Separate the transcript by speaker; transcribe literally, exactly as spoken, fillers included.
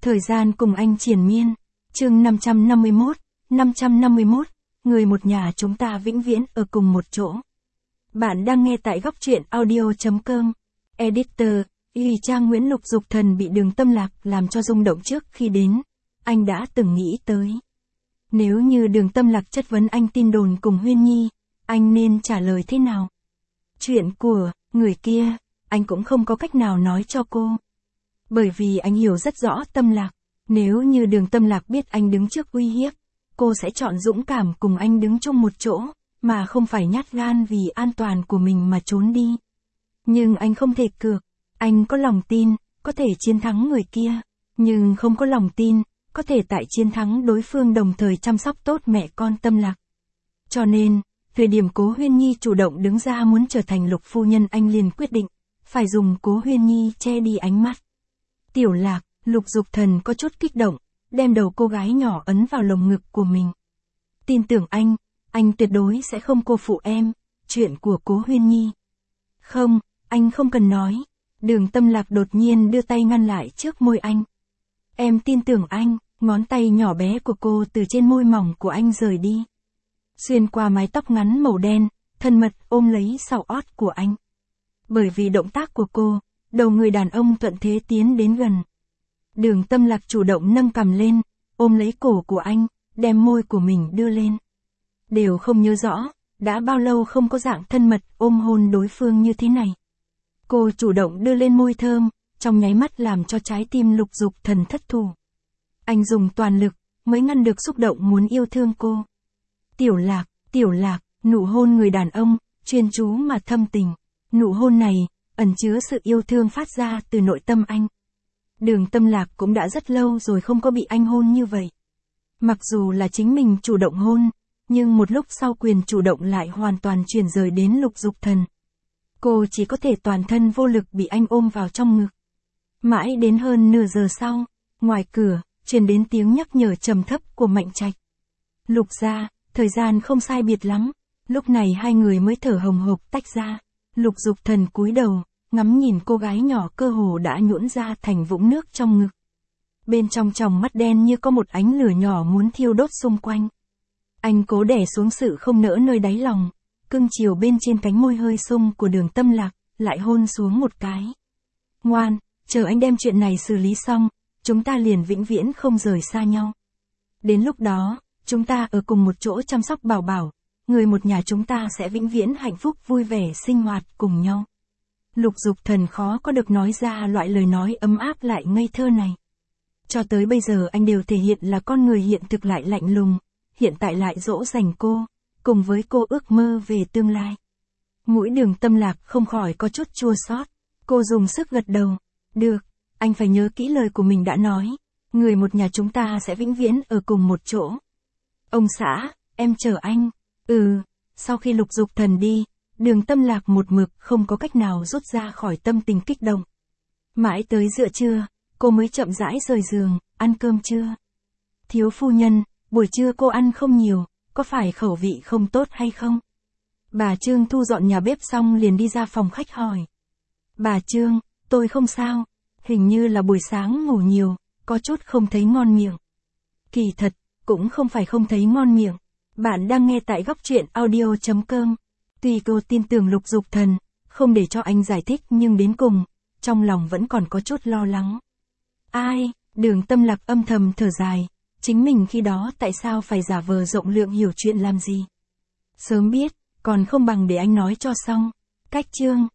Speaker 1: Thời gian cùng anh triền miên. Chương năm trăm năm mươi mốt, năm trăm năm mươi mốt, người một nhà chúng ta vĩnh viễn ở cùng một chỗ. Bạn đang nghe tại góc truyện audio chấm com. Editor, Y Trang Nguyễn Lục Dục Thần bị Đường Tâm Lạc làm cho rung động trước khi đến. Anh đã từng nghĩ tới. Nếu như Đường Tâm Lạc chất vấn anh tin đồn cùng Huyên Nhi, anh nên trả lời thế nào? Chuyện của người kia, anh cũng không có cách nào nói cho cô. Bởi vì anh hiểu rất rõ Tâm Lạc. Nếu như Đường Tâm Lạc biết anh đứng trước uy hiếp, cô sẽ chọn dũng cảm cùng anh đứng chung một chỗ, mà không phải nhát gan vì an toàn của mình mà trốn đi. Nhưng anh không thể cược. Anh có lòng tin, có thể chiến thắng người kia, nhưng không có lòng tin, có thể tại chiến thắng đối phương đồng thời chăm sóc tốt mẹ con Tâm Lạc. Cho nên, thời điểm Cố Huyên Nhi chủ động đứng ra muốn trở thành Lục phu nhân, anh liền quyết định, phải dùng Cố Huyên Nhi che đi ánh mắt. Tiểu Lạc, Lục Dục Thần có chút kích động, đem đầu cô gái nhỏ ấn vào lồng ngực của mình. Tin tưởng anh, anh tuyệt đối sẽ không cô phụ em, chuyện của Cố Huyên Nhi. Không, anh không cần nói. Đường Tâm Lạc đột nhiên đưa tay ngăn lại trước môi anh. Em tin tưởng anh, ngón tay nhỏ bé của cô từ trên môi mỏng của anh rời đi. Xuyên qua mái tóc ngắn màu đen, thân mật ôm lấy sau ót của anh. Bởi vì động tác của cô, đầu người đàn ông thuận thế tiến đến gần. Đường Tâm Lạc chủ động nâng cằm lên, ôm lấy cổ của anh, đem môi của mình đưa lên. Đều không nhớ rõ, đã bao lâu không có dạng thân mật ôm hôn đối phương như thế này. Cô chủ động đưa lên môi thơm, trong nháy mắt làm cho trái tim Lục Dục Thần thất thủ. Anh dùng toàn lực, mới ngăn được xúc động muốn yêu thương cô. Tiểu Lạc, Tiểu Lạc, nụ hôn người đàn ông, chuyên chú mà thâm tình. Nụ hôn này, ẩn chứa sự yêu thương phát ra từ nội tâm anh. Đường Tâm Lạc cũng đã rất lâu rồi không có bị anh hôn như vậy. Mặc dù là chính mình chủ động hôn, nhưng một lúc sau quyền chủ động lại hoàn toàn chuyển rời đến Lục Dục Thần. Cô chỉ có thể toàn thân vô lực bị anh ôm vào trong ngực. Mãi đến hơn nửa giờ sau, ngoài cửa, truyền đến tiếng nhắc nhở trầm thấp của Mạnh Trạch. Lục gia, thời gian không sai biệt lắm, lúc này hai người mới thở hồng hộc tách ra. Lục Dục Thần cúi đầu, ngắm nhìn cô gái nhỏ cơ hồ đã nhũn ra thành vũng nước trong ngực. Bên trong tròng mắt đen như có một ánh lửa nhỏ muốn thiêu đốt xung quanh. Anh cố đè xuống sự không nỡ nơi đáy lòng, cưng chiều bên trên cánh môi hơi sung của Đường Tâm Lạc, lại hôn xuống một cái. Ngoan, chờ anh đem chuyện này xử lý xong, chúng ta liền vĩnh viễn không rời xa nhau. Đến lúc đó, chúng ta ở cùng một chỗ chăm sóc Bảo Bảo, người một nhà chúng ta sẽ vĩnh viễn hạnh phúc vui vẻ sinh hoạt cùng nhau. Lục Dục Thần khó có được nói ra loại lời nói ấm áp lại ngây thơ này. Cho tới bây giờ anh đều thể hiện là con người hiện thực lại lạnh lùng, hiện tại lại dỗ dành cô, cùng với cô ước mơ về tương lai. Mũi Đường Tâm Lạc không khỏi có chút chua xót. Cô dùng sức gật đầu. Được, anh phải nhớ kỹ lời của mình đã nói. Người một nhà chúng ta sẽ vĩnh viễn ở cùng một chỗ. Ông xã, em chờ anh. Ừ, sau khi Lục Dục Thần đi, Đường Tâm Lạc một mực không có cách nào rút ra khỏi tâm tình kích động. Mãi tới giữa trưa, cô mới chậm rãi rời giường, ăn cơm trưa. Thiếu phu nhân, buổi trưa cô ăn không nhiều, có phải khẩu vị không tốt hay không? Bà Trương thu dọn nhà bếp xong liền đi ra phòng khách hỏi. Bà Trương, tôi không sao, hình như là buổi sáng ngủ nhiều, có chút không thấy ngon miệng. Kỳ thật, cũng không phải không thấy ngon miệng. Bạn đang nghe tại góc truyện audio chấm com. Tuy cô tin tưởng Lục Dục Thần, không để cho anh giải thích nhưng đến cùng, trong lòng vẫn còn có chút lo lắng. Ai, Đường Tâm Lạc âm thầm thở dài, chính mình khi đó tại sao phải giả vờ rộng lượng hiểu chuyện làm gì. Sớm biết, còn không bằng để anh nói cho xong. Cách chương